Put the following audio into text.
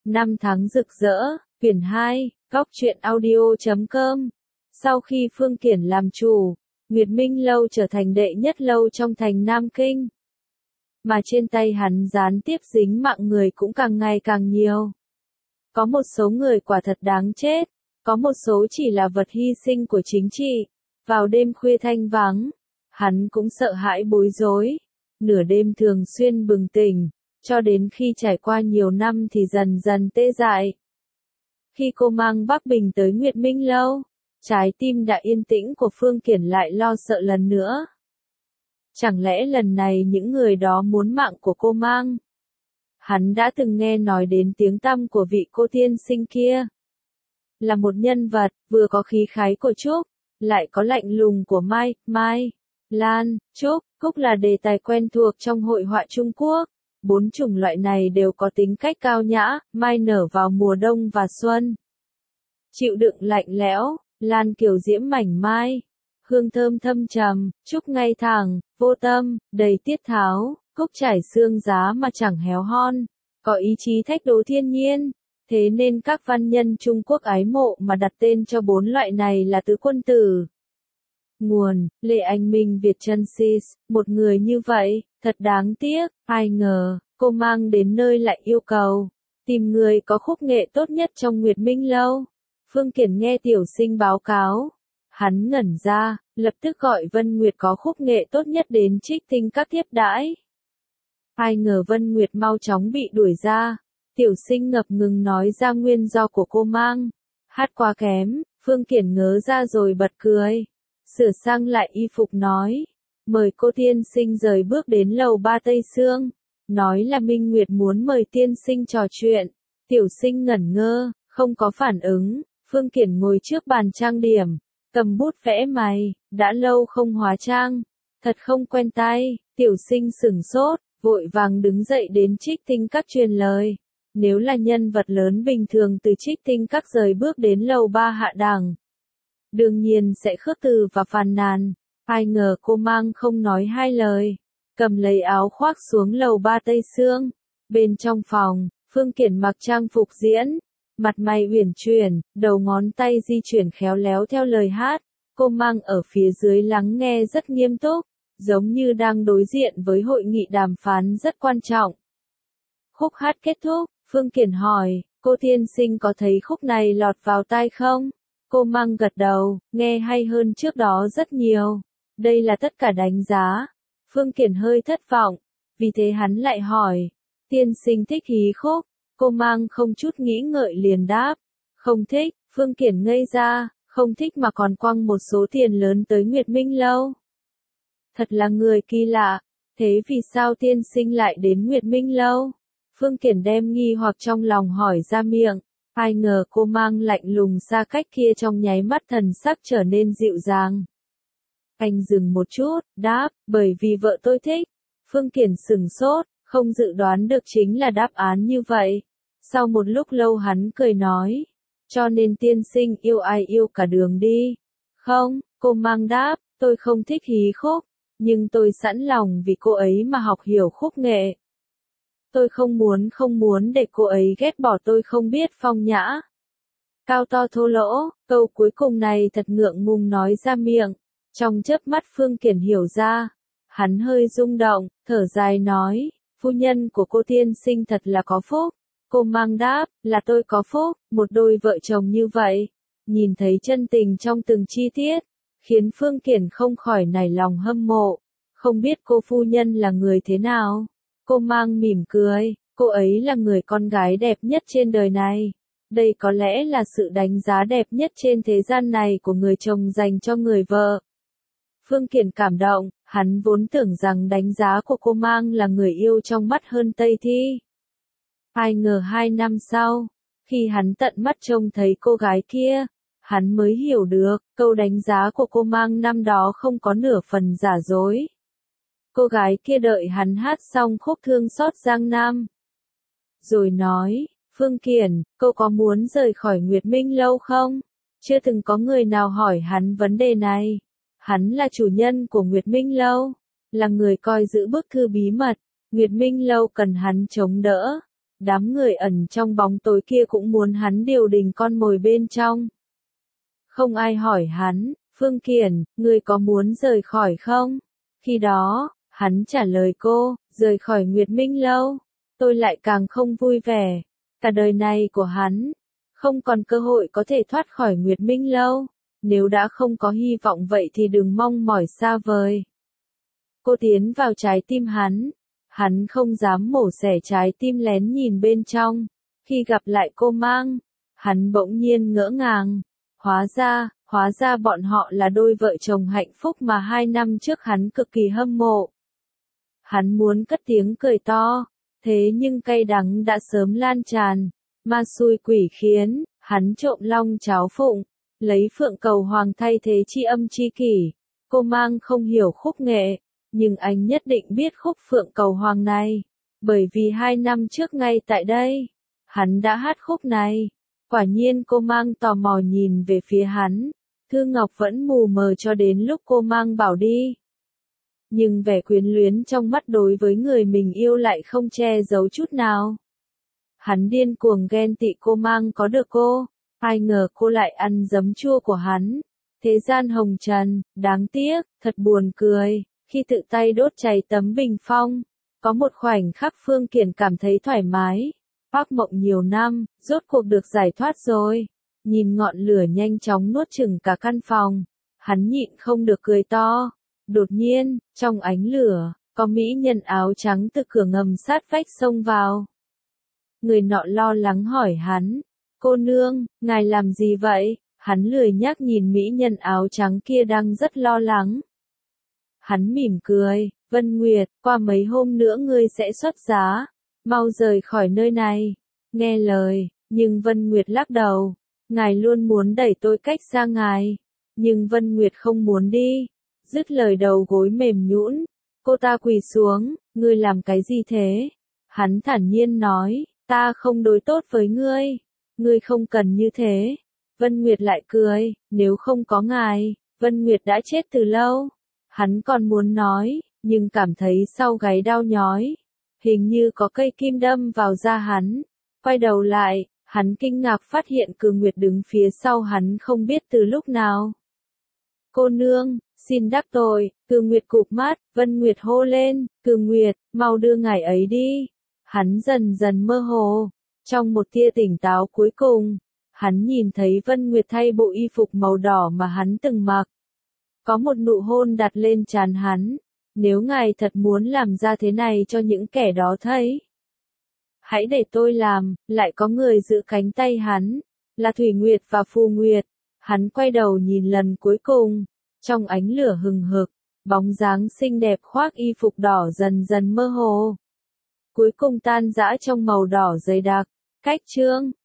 Năm tháng rực rỡ, quyển 2, góc truyện audio.com. Sau khi Phương Kiển làm chủ, Nguyệt Minh Lâu trở thành đệ nhất lâu trong thành Nam Kinh. Mà trên tay hắn gián tiếp dính mạng người cũng càng ngày càng nhiều. Có một số người quả thật đáng chết, có một số chỉ là vật hy sinh của chính trị. Vào đêm khuya thanh vắng, hắn cũng sợ hãi bối rối, nửa đêm thường xuyên bừng tỉnh, cho đến khi trải qua nhiều năm thì dần dần tê dại. Khi cô mang Bắc Bình tới Nguyệt Minh Lâu, trái tim đã yên tĩnh của Phương Kiển lại lo sợ lần nữa. Chẳng lẽ lần này những người đó muốn mạng của cô mang? Hắn đã từng nghe nói đến tiếng tăm của vị cô tiên sinh kia. Là một nhân vật, vừa có khí khái của Trúc, lại có lạnh lùng của Mai, Lan, Trúc, Cúc là đề tài quen thuộc trong hội họa Trung Quốc. Bốn chủng loại này đều có tính cách cao nhã, Mai nở vào mùa đông và xuân. Chịu đựng lạnh lẽo, Lan kiều diễm mảnh mai, hương thơm thâm trầm, Trúc ngay thẳng, vô tâm, đầy tiết tháo, Cúc trải xương giá mà chẳng héo hon, có ý chí thách đố thiên nhiên. Thế nên các văn nhân Trung Quốc ái mộ mà đặt tên cho bốn loại này là tứ quân tử. Nguồn, Lê Anh Minh Việt Chansis, một người như vậy, thật đáng tiếc, ai ngờ, cô mang đến nơi lại yêu cầu, tìm người có khúc nghệ tốt nhất trong Nguyệt Minh Lâu. Phương Kiển nghe tiểu sinh báo cáo, hắn ngẩn ra, lập tức gọi Vân Nguyệt có khúc nghệ tốt nhất đến trích tinh các tiếp đãi. Ai ngờ Vân Nguyệt mau chóng bị đuổi ra. Tiểu sinh ngập ngừng nói ra nguyên do của cô mang. Hát quá kém, Phương Kiển ngớ ra rồi bật cười. Sửa sang lại y phục nói. Mời cô tiên sinh rời bước đến lầu 3 Tây Sương. Nói là Minh Nguyệt muốn mời tiên sinh trò chuyện. Tiểu sinh ngẩn ngơ, không có phản ứng. Phương Kiển ngồi trước bàn trang điểm. Cầm bút vẽ mày, đã lâu không hóa trang. Thật không quen tay, tiểu sinh sửng sốt, vội vàng đứng dậy đến trích tinh các truyền lời. Nếu là nhân vật lớn bình thường từ trích tinh các rời bước đến lầu 3 hạ đẳng, đương nhiên sẽ khước từ và phàn nàn. Ai ngờ cô mang không nói hai lời, cầm lấy áo khoác xuống lầu 3 Tây Sương. Bên trong phòng, Phương Kiển mặc trang phục diễn, mặt mày uyển chuyển, đầu ngón tay di chuyển khéo léo theo lời hát. Cô mang ở phía dưới lắng nghe rất nghiêm túc, giống như đang đối diện với hội nghị đàm phán rất quan trọng. Khúc hát kết thúc, Phương Kiển hỏi, cô tiên sinh có thấy khúc này lọt vào tai không? Cô mang gật đầu, nghe hay hơn trước đó rất nhiều. Đây là tất cả đánh giá. Phương Kiển hơi thất vọng, vì thế hắn lại hỏi, tiên sinh thích hí khúc? Cô mang không chút nghĩ ngợi liền đáp, không thích. Phương Kiển ngây ra, không thích mà còn quăng một số tiền lớn tới Nguyệt Minh Lâu. Thật là người kỳ lạ, thế vì sao tiên sinh lại đến Nguyệt Minh Lâu? Phương Kiển đem nghi hoặc trong lòng hỏi ra miệng, ai ngờ cô mang lạnh lùng xa cách kia trong nháy mắt thần sắc trở nên dịu dàng. Anh dừng một chút, đáp, bởi vì vợ tôi thích. Phương Kiển sửng sốt, không dự đoán được chính là đáp án như vậy. Sau một lúc lâu hắn cười nói, cho nên tiên sinh yêu ai yêu cả đường đi. Không, cô mang đáp, tôi không thích hí khúc, nhưng tôi sẵn lòng vì cô ấy mà học hiểu khúc nghệ. Tôi không muốn để cô ấy ghét bỏ tôi không biết phong nhã. Cao to thô lỗ, câu cuối cùng này thật ngượng ngùng nói ra miệng. Trong chớp mắt Phương Kiển hiểu ra. Hắn hơi rung động, thở dài nói, phu nhân của cô tiên sinh thật là có phúc. Cô mang đáp, là tôi có phúc, một đôi vợ chồng như vậy. Nhìn thấy chân tình trong từng chi tiết, khiến Phương Kiển không khỏi nảy lòng hâm mộ. Không biết cô phu nhân là người thế nào? Cô mang mỉm cười, cô ấy là người con gái đẹp nhất trên đời này. Đây có lẽ là sự đánh giá đẹp nhất trên thế gian này của người chồng dành cho người vợ. Phương Kiển cảm động, hắn vốn tưởng rằng đánh giá của cô mang là người yêu trong mắt hơn Tây Thi. Ai ngờ 2 năm sau, khi hắn tận mắt trông thấy cô gái kia, hắn mới hiểu được, câu đánh giá của cô mang năm đó không có nửa phần giả dối. Cô gái kia đợi hắn hát xong khúc Thương Xót Giang Nam. Rồi nói, Phương Kiển, cô có muốn rời khỏi Nguyệt Minh Lâu không? Chưa từng có người nào hỏi hắn vấn đề này. Hắn là chủ nhân của Nguyệt Minh Lâu, là người coi giữ bức thư bí mật. Nguyệt Minh Lâu cần hắn chống đỡ. Đám người ẩn trong bóng tối kia cũng muốn hắn điều đình con mồi bên trong. Không ai hỏi hắn, Phương Kiển, ngươi có muốn rời khỏi không? Khi đó, hắn trả lời cô, rời khỏi Nguyệt Minh Lâu, tôi lại càng không vui vẻ. Cả đời này của hắn, không còn cơ hội có thể thoát khỏi Nguyệt Minh Lâu. Nếu đã không có hy vọng vậy thì đừng mong mỏi xa vời. Cô tiến vào trái tim hắn không dám mổ xẻ trái tim lén nhìn bên trong. Khi gặp lại cô Mang, hắn bỗng nhiên ngỡ ngàng. Hóa ra bọn họ là đôi vợ chồng hạnh phúc mà 2 năm trước hắn cực kỳ hâm mộ. Hắn muốn cất tiếng cười to, thế nhưng cay đắng đã sớm lan tràn. Ma xui quỷ khiến, hắn trộm long cháo phụng, lấy phượng cầu hoàng thay thế tri âm tri kỷ. Cô Mang không hiểu khúc nghệ, nhưng anh nhất định biết khúc phượng cầu hoàng này, bởi vì 2 năm trước ngay tại đây, hắn đã hát khúc này. Quả nhiên cô Mang tò mò nhìn về phía hắn, Thư Ngọc vẫn mù mờ cho đến lúc cô Mang bảo đi. Nhưng vẻ quyến luyến trong mắt đối với người mình yêu lại không che giấu chút nào. Hắn điên cuồng ghen tị cô Mang có được cô, ai ngờ cô lại ăn giấm chua của hắn. Thế gian hồng trần, đáng tiếc, thật buồn cười, khi tự tay đốt cháy tấm bình phong. Có một khoảnh khắc Phương Kiển cảm thấy thoải mái. Ác mộng nhiều năm, rốt cuộc được giải thoát rồi. Nhìn ngọn lửa nhanh chóng nuốt chửng cả căn phòng, hắn nhịn không được cười to. Đột nhiên, trong ánh lửa, có mỹ nhân áo trắng từ cửa ngầm sát vách xông vào. Người nọ lo lắng hỏi hắn, cô nương, ngài làm gì vậy? Hắn lười nhác nhìn mỹ nhân áo trắng kia đang rất lo lắng. Hắn mỉm cười, Vân Nguyệt, qua mấy hôm nữa ngươi sẽ xuất giá, mau rời khỏi nơi này. Nghe lời, nhưng Vân Nguyệt lắc đầu, ngài luôn muốn đẩy tôi cách xa ngài. Nhưng Vân Nguyệt không muốn đi. Dứt lời đầu gối mềm nhũn, cô ta quỳ xuống, ngươi làm cái gì thế? Hắn thản nhiên nói, ta không đối tốt với ngươi không cần như thế. Vân Nguyệt lại cười, nếu không có ngài, Vân Nguyệt đã chết từ lâu. Hắn còn muốn nói, nhưng cảm thấy sau gáy đau nhói, hình như có cây kim đâm vào da hắn. Quay đầu lại, hắn kinh ngạc phát hiện Cừ Nguyệt đứng phía sau hắn không biết từ lúc nào. Cô nương, xin đắc tội, Cừ Nguyệt cụp mắt, Vân Nguyệt hô lên, Cừ Nguyệt, mau đưa ngài ấy đi. Hắn dần dần mơ hồ, trong một tia tỉnh táo cuối cùng, hắn nhìn thấy Vân Nguyệt thay bộ y phục màu đỏ mà hắn từng mặc. Có một nụ hôn đặt lên trán hắn, nếu ngài thật muốn làm ra thế này cho những kẻ đó thấy, hãy để tôi làm. Lại có người giữ cánh tay hắn, là Thủy Nguyệt và Phù Nguyệt. Hắn quay đầu nhìn lần cuối cùng, trong ánh lửa hừng hực, bóng dáng xinh đẹp khoác y phục đỏ dần dần mơ hồ. Cuối cùng tan rã trong màu đỏ dày đặc. Cách chương